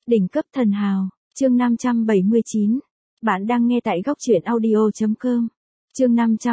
Đỉnh cấp thần hào, chương 579. Bạn đang nghe tại góc truyện audio.com. Chương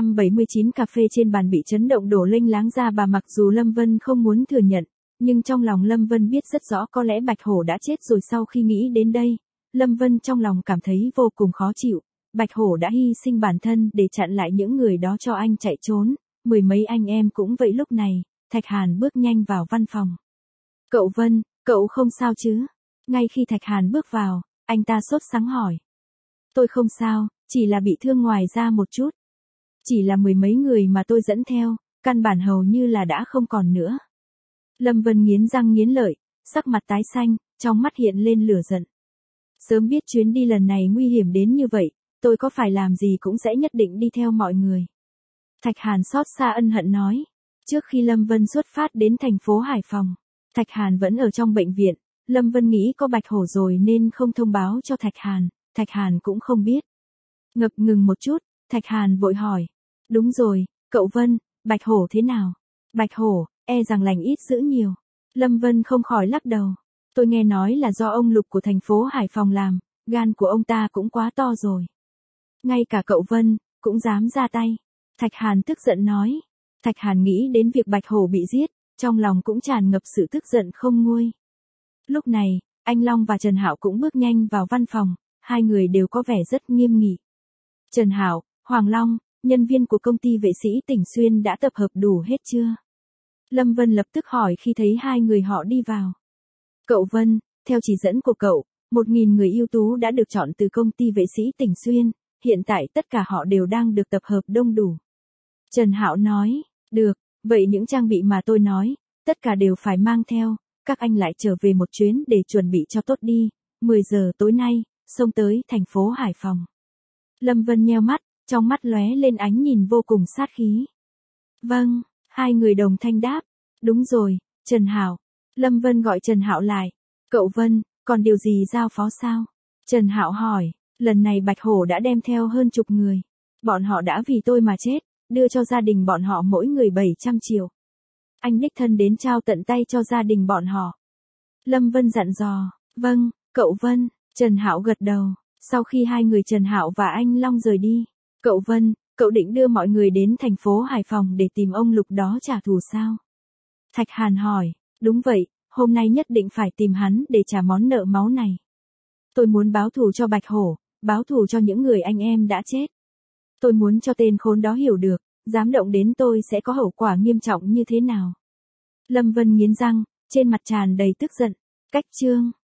579 cà phê trên bàn bị chấn động đổ lênh láng ra bà mặc dù Lâm Vân không muốn thừa nhận, nhưng trong lòng Lâm Vân biết rất rõ có lẽ Bạch Hổ đã chết rồi. Sau khi nghĩ đến đây, Lâm Vân trong lòng cảm thấy vô cùng khó chịu. Bạch Hổ đã hy sinh bản thân để chặn lại những người đó cho anh chạy trốn, mười mấy anh em cũng vậy. Lúc này, Thạch Hàn bước nhanh vào văn phòng. Cậu Vân, cậu không sao chứ? Ngay khi Thạch Hàn bước vào, anh ta sốt sắng hỏi. Tôi không sao, chỉ là bị thương ngoài da một chút. Chỉ là mười mấy người mà tôi dẫn theo, căn bản hầu như là đã không còn nữa. Lâm Vân nghiến răng nghiến lợi, sắc mặt tái xanh, trong mắt hiện lên lửa giận. Sớm biết chuyến đi lần này nguy hiểm đến như vậy, tôi có phải làm gì cũng sẽ nhất định đi theo mọi người. Thạch Hàn xót xa ân hận nói. Trước khi Lâm Vân xuất phát đến thành phố Hải Phòng, Thạch Hàn vẫn ở trong bệnh viện. Lâm Vân nghĩ có Bạch Hổ rồi nên không thông báo cho Thạch Hàn cũng không biết. Ngập ngừng một chút, Thạch Hàn vội hỏi. Đúng rồi, cậu Vân, Bạch Hổ thế nào? Bạch Hổ, e rằng lành ít dữ nhiều. Lâm Vân không khỏi lắc đầu. Tôi nghe nói là do ông Lục của thành phố Hải Phòng làm, gan của ông ta cũng quá to rồi. Ngay cả cậu Vân, cũng dám ra tay. Thạch Hàn tức giận nói. Thạch Hàn nghĩ đến việc Bạch Hổ bị giết, trong lòng cũng tràn ngập sự tức giận không nguôi. Lúc này, anh Long và Trần Hạo cũng bước nhanh vào văn phòng, hai người đều có vẻ rất nghiêm nghị. Trần Hạo, Hoàng Long, nhân viên của công ty vệ sĩ Tỉnh Xuyên đã tập hợp đủ hết chưa? Lâm Vân lập tức hỏi khi thấy hai người họ đi vào. Cậu Vân, theo chỉ dẫn của cậu, 1.000 người ưu tú đã được chọn từ công ty vệ sĩ Tỉnh Xuyên, hiện tại tất cả họ đều đang được tập hợp đông đủ. Trần Hạo nói, được, vậy những trang bị mà tôi nói, tất cả đều phải mang theo, các anh lại trở về một chuyến để chuẩn bị cho tốt đi, 10 giờ tối nay, xông tới thành phố Hải Phòng. Lâm Vân nheo mắt, trong mắt lóe lên ánh nhìn vô cùng sát khí. Vâng, hai người đồng thanh đáp. Đúng rồi, Trần Hạo. Lâm Vân gọi Trần Hạo lại. Cậu Vân, còn điều gì giao phó sao? Trần Hạo hỏi, lần này Bạch Hổ đã đem theo hơn chục người. Bọn họ đã vì tôi mà chết, đưa cho gia đình bọn họ mỗi người 700 triệu. Anh đích thân đến trao tận tay cho gia đình bọn họ. Lâm Vân dặn dò, vâng, cậu Vân. Trần Hạo gật đầu. Sau khi hai người Trần Hạo và anh Long rời đi, cậu Vân, cậu định đưa mọi người đến thành phố Hải Phòng để tìm ông Lục đó trả thù sao? Thạch Hàn hỏi, đúng vậy, hôm nay nhất định phải tìm hắn để trả món nợ máu này. Tôi muốn báo thù cho Bạch Hổ, báo thù cho những người anh em đã chết. Tôi muốn cho tên khốn đó hiểu được, dám động đến tôi sẽ có hậu quả nghiêm trọng như thế nào. Lâm Vân nghiến răng, trên mặt tràn đầy tức giận. Cách chương